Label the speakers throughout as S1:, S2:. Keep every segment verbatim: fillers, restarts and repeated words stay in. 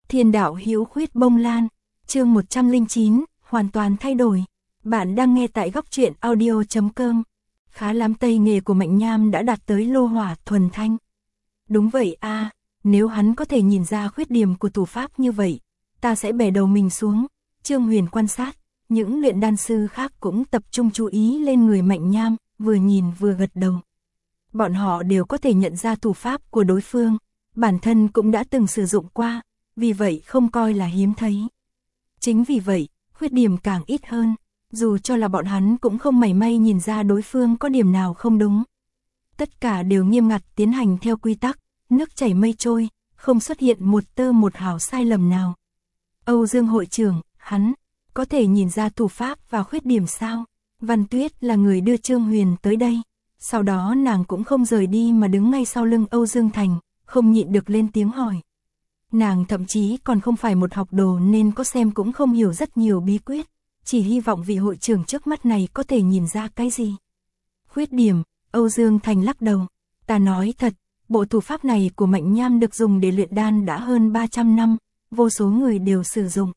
S1: Thiên đạo hữu khuyết bông lan, chương một trăm lẻ chín, hoàn toàn thay đổi. Bạn đang nghe tại góc truyện audio chấm com. Khá lắm, tay nghề của Mạnh Nham đã đạt tới lô hỏa thuần thanh. Đúng vậy a, à, nếu hắn có thể nhìn ra khuyết điểm của thủ pháp như vậy, ta sẽ bẻ đầu mình xuống. Trương Huyền quan sát, những luyện đan sư khác cũng tập trung chú ý lên người Mạnh Nham, vừa nhìn vừa gật đầu. Bọn họ đều có thể nhận ra thủ pháp của đối phương, bản thân cũng đã từng sử dụng qua, vì vậy không coi là hiếm thấy. Chính vì vậy, khuyết điểm càng ít hơn, dù cho là bọn hắn cũng không mảy may nhìn ra đối phương có điểm nào không đúng. Tất cả đều nghiêm ngặt tiến hành theo quy tắc, nước chảy mây trôi, không xuất hiện một tơ một hào sai lầm nào. Âu Dương hội trưởng, hắn có thể nhìn ra thủ pháp và khuyết điểm sao? Văn Tuyết là người đưa Trương Huyền tới đây, sau đó nàng cũng không rời đi mà đứng ngay sau lưng Âu Dương Thành, không nhịn được lên tiếng hỏi. Nàng thậm chí còn không phải một học đồ nên có xem cũng không hiểu rất nhiều bí quyết, chỉ hy vọng vị hội trưởng trước mắt này có thể nhìn ra cái gì. Khuyết điểm, Âu Dương Thành lắc đầu, ta nói thật, bộ thủ pháp này của Mạnh Nham được dùng để luyện đan đã hơn ba trăm năm, vô số người đều sử dụng.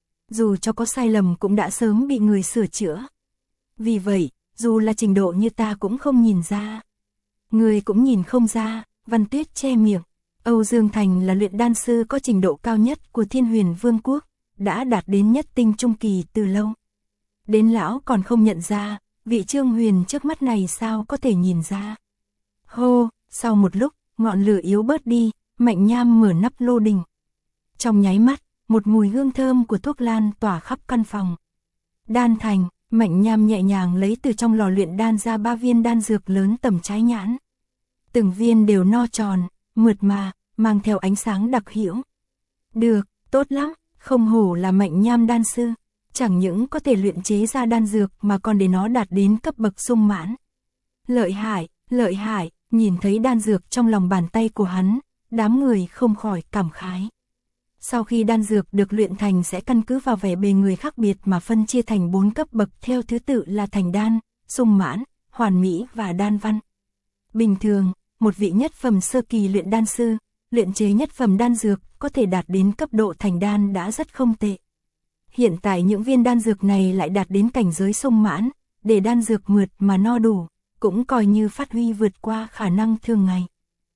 S1: Dù cho có sai lầm cũng đã sớm bị người sửa chữa. Vì vậy, dù là trình độ như ta cũng không nhìn ra. Người cũng nhìn không ra, Văn Tuyết che miệng. Âu Dương Thành là luyện đan sư có trình độ cao nhất của Thiên Huyền Vương quốc, đã đạt đến nhất tinh trung kỳ từ lâu. Đến lão còn không nhận ra, vị Trương Huyền trước mắt này sao có thể nhìn ra. Hô, sau một lúc, ngọn lửa yếu bớt đi, Mạnh Nham mở nắp lô đình. Trong nháy mắt, một mùi hương thơm của thuốc lan tỏa khắp căn phòng. Đan thành, Mạnh Nham nhẹ nhàng lấy từ trong lò luyện đan ra ba viên đan dược lớn tầm trái nhãn. Từng viên đều no tròn, mượt mà, mang theo ánh sáng đặc hữu. Được, tốt lắm, không hổ là Mạnh Nham đan sư, chẳng những có thể luyện chế ra đan dược mà còn để nó đạt đến cấp bậc sung mãn. Lợi hại, lợi hại, nhìn thấy đan dược trong lòng bàn tay của hắn, đám người không khỏi cảm khái. Sau khi đan dược được luyện thành sẽ căn cứ vào vẻ bề người khác biệt mà phân chia thành bốn cấp bậc theo thứ tự là thành đan, sung mãn, hoàn mỹ và đan văn. Bình thường, một vị nhất phẩm sơ kỳ luyện đan sư, luyện chế nhất phẩm đan dược có thể đạt đến cấp độ thành đan đã rất không tệ. Hiện tại những viên đan dược này lại đạt đến cảnh giới sung mãn, để đan dược mượt mà no đủ, cũng coi như phát huy vượt qua khả năng thường ngày.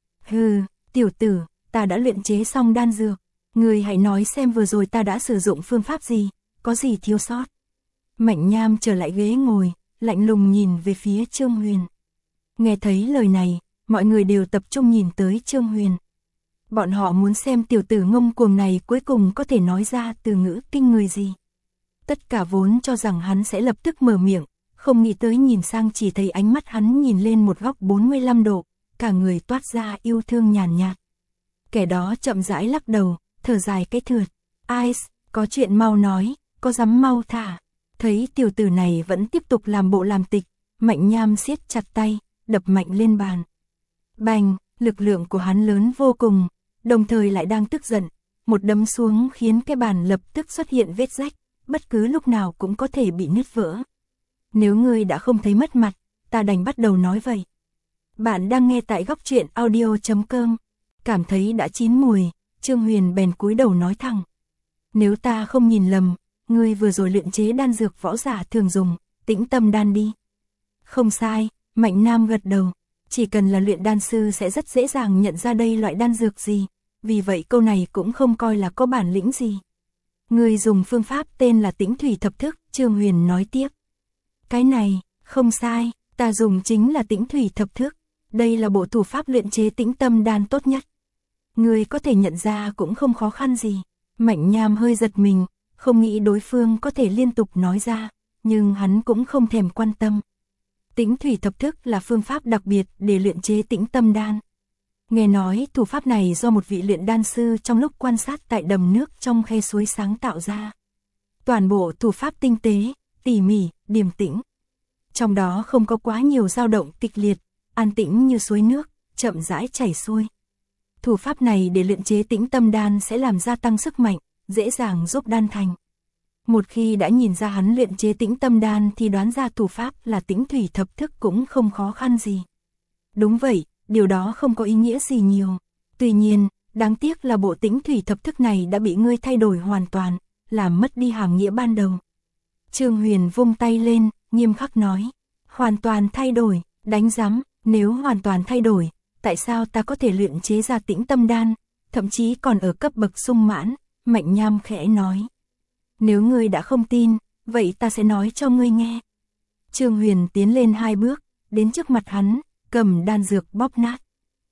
S1: Hừ, tiểu tử, ta đã luyện chế xong đan dược. Người hãy nói xem vừa rồi ta đã sử dụng phương pháp gì, có gì thiếu sót. Mạnh Nham trở lại ghế ngồi, lạnh lùng nhìn về phía Trương Huyền. Nghe thấy lời này, mọi người đều tập trung nhìn tới Trương Huyền. Bọn họ muốn xem tiểu tử ngông cuồng này cuối cùng có thể nói ra từ ngữ kinh người gì. Tất cả vốn cho rằng hắn sẽ lập tức mở miệng, không nghĩ tới nhìn sang chỉ thấy ánh mắt hắn nhìn lên một góc bốn mươi lăm độ, cả người toát ra yêu thương nhàn nhạt. Kẻ đó chậm rãi lắc đầu, thở dài cái thượt. Ice, có chuyện mau nói, có dám mau thả. Thấy tiểu tử này vẫn tiếp tục làm bộ làm tịch, Mạnh Nham siết chặt tay, đập mạnh lên bàn. Bành, lực lượng của hắn lớn vô cùng, đồng thời lại đang tức giận. Một đấm xuống khiến cái bàn lập tức xuất hiện vết rách, bất cứ lúc nào cũng có thể bị nứt vỡ. Nếu ngươi đã không thấy mất mặt, ta đành bắt đầu nói vậy. Bạn đang nghe tại góc truyện audio chấm com. Cảm thấy đã chín mùi, Trương Huyền bèn cúi đầu nói thẳng. Nếu ta không nhìn lầm, ngươi vừa rồi luyện chế đan dược võ giả thường dùng, tĩnh tâm đan đi. Không sai, Mạnh Nam gật đầu. Chỉ cần là luyện đan sư sẽ rất dễ dàng nhận ra đây loại đan dược gì, vì vậy câu này cũng không coi là có bản lĩnh gì. Ngươi dùng phương pháp tên là tĩnh thủy thập thức, Trương Huyền nói tiếp. Cái này, không sai, ta dùng chính là tĩnh thủy thập thức, đây là bộ thủ pháp luyện chế tĩnh tâm đan tốt nhất. Ngươi có thể nhận ra cũng không khó khăn gì. Mạnh Nham hơi giật mình, không nghĩ đối phương có thể liên tục nói ra, nhưng hắn cũng không thèm quan tâm. Tĩnh thủy thập thức là phương pháp đặc biệt để luyện chế tĩnh tâm đan. Nghe nói thủ pháp này do một vị luyện đan sư trong lúc quan sát tại đầm nước trong khe suối sáng tạo ra. Toàn bộ thủ pháp tinh tế, tỉ mỉ, điềm tĩnh. Trong đó không có quá nhiều dao động kịch liệt, an tĩnh như suối nước, chậm rãi chảy xuôi. Thủ pháp này để luyện chế tĩnh tâm đan sẽ làm gia tăng sức mạnh, dễ dàng giúp đan thành. Một khi đã nhìn ra hắn luyện chế tĩnh tâm đan thì đoán ra thủ pháp là tĩnh thủy thập thức cũng không khó khăn gì. Đúng vậy, điều đó không có ý nghĩa gì nhiều. Tuy nhiên, Đáng tiếc là bộ tĩnh thủy thập thức này đã bị ngươi thay đổi hoàn toàn, làm mất đi hàm nghĩa ban đầu. Trương Huyền vung tay lên, nghiêm khắc nói. Hoàn toàn thay đổi, đánh rắm, nếu hoàn toàn thay đổi, tại sao ta có thể luyện chế ra tĩnh tâm đan, thậm chí còn ở cấp bậc sung mãn, Mạnh Nham khẽ nói. Nếu ngươi đã không tin, vậy ta sẽ nói cho ngươi nghe. Trương Huyền tiến lên hai bước, đến trước mặt hắn, cầm đan dược bóp nát.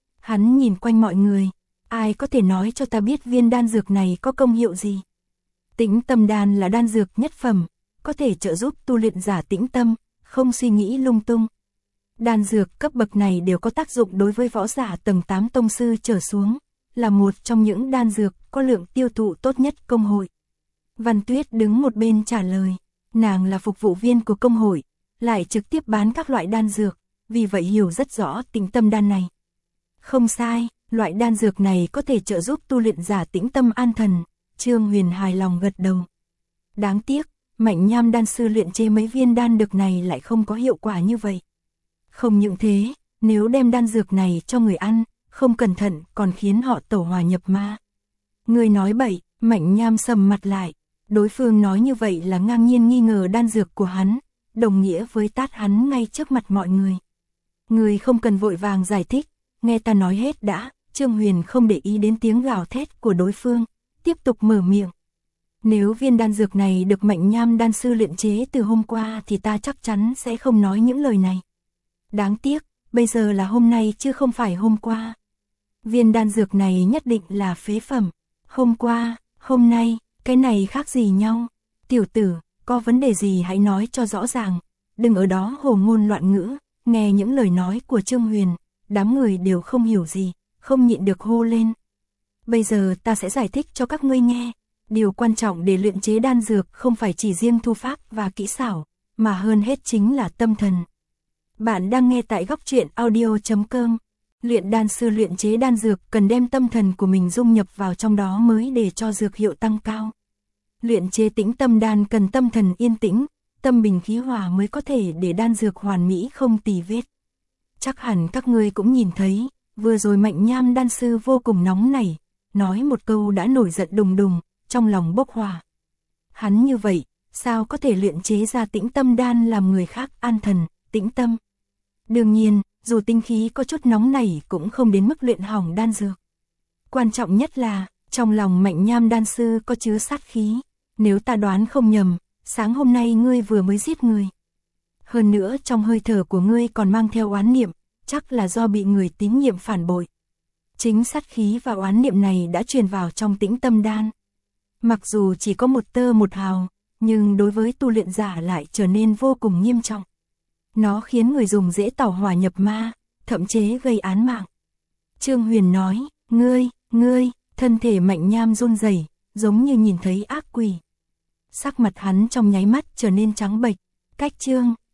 S1: Hắn nhìn quanh mọi người, ai có thể nói cho ta biết viên đan dược này có công hiệu gì? Tĩnh tâm đan là đan dược nhất phẩm, có thể trợ giúp tu luyện giả tĩnh tâm, không suy nghĩ lung tung. Đan dược cấp bậc này đều có tác dụng đối với võ giả tầng tám tông sư trở xuống, là một trong những đan dược có lượng tiêu thụ tốt nhất công hội. Văn Tuyết đứng một bên trả lời, nàng là phục vụ viên của công hội, lại trực tiếp bán các loại đan dược, vì vậy hiểu rất rõ tĩnh tâm đan này. Không sai, loại đan dược này có thể trợ giúp tu luyện giả tĩnh tâm an thần, Trương Huyền hài lòng gật đầu. Đáng tiếc, Mạnh Nham đan sư luyện chế mấy viên đan dược này lại không có hiệu quả như vậy. Không những thế, nếu đem đan dược này cho người ăn, không cẩn thận còn khiến họ tẩu hỏa nhập ma. Người nói bậy, Mạnh Nham sầm mặt lại, đối phương nói như vậy là ngang nhiên nghi ngờ đan dược của hắn, đồng nghĩa với tát hắn ngay trước mặt mọi người. Người không cần vội vàng giải thích, nghe ta nói hết đã. Trương Huyền không để ý đến tiếng gào thét của đối phương, tiếp tục mở miệng. Nếu viên đan dược này được Mạnh Nham đan sư luyện chế từ hôm qua thì ta chắc chắn sẽ không nói những lời này. Đáng tiếc, bây giờ là hôm nay chứ không phải hôm qua. Viên đan dược này nhất định là phế phẩm. Hôm qua, hôm nay, cái này khác gì nhau? Tiểu tử, có vấn đề gì hãy nói cho rõ ràng, đừng ở đó hồ ngôn loạn ngữ. Nghe những lời nói của Trương Huyền, đám người đều không hiểu gì, không nhịn được hô lên. Bây giờ ta sẽ giải thích cho các ngươi nghe. Điều quan trọng để luyện chế đan dược không phải chỉ riêng thu pháp và kỹ xảo, mà hơn hết chính là tâm thần. Bạn đang nghe tại góc truyện audio chấm com. Luyện đan sư luyện chế đan dược cần đem tâm thần của mình dung nhập vào trong đó mới để cho dược hiệu tăng cao. Luyện chế tĩnh tâm đan cần tâm thần yên tĩnh, tâm bình khí hòa mới có thể để đan dược hoàn mỹ không tì vết. Chắc hẳn các ngươi cũng nhìn thấy, vừa rồi Mạnh Nham đan sư vô cùng nóng nảy, nói một câu đã nổi giận đùng đùng, trong lòng bốc hỏa. Hắn như vậy, sao có thể luyện chế ra tĩnh tâm đan làm người khác an thần, tĩnh tâm? Đương nhiên, dù tinh khí có chút nóng nảy cũng không đến mức luyện hỏng đan dược. Quan trọng nhất là, trong lòng Mạnh Nham đan sư có chứa sát khí. Nếu ta đoán không nhầm, sáng hôm nay ngươi vừa mới giết người. Hơn nữa trong hơi thở của ngươi còn mang theo oán niệm, chắc là do bị người tín nhiệm phản bội. Chính sát khí và oán niệm này đã truyền vào trong tĩnh tâm đan. Mặc dù chỉ có một tơ một hào, nhưng đối với tu luyện giả lại trở nên vô cùng nghiêm trọng. Nó khiến người dùng dễ tẩu hỏa nhập ma, thậm chí gây án mạng. Trương Huyền nói, ngươi, ngươi, thân thể Mạnh Nham run rẩy, giống như nhìn thấy ác quỷ. Sắc mặt hắn trong nháy mắt trở nên trắng bệch, cách Trương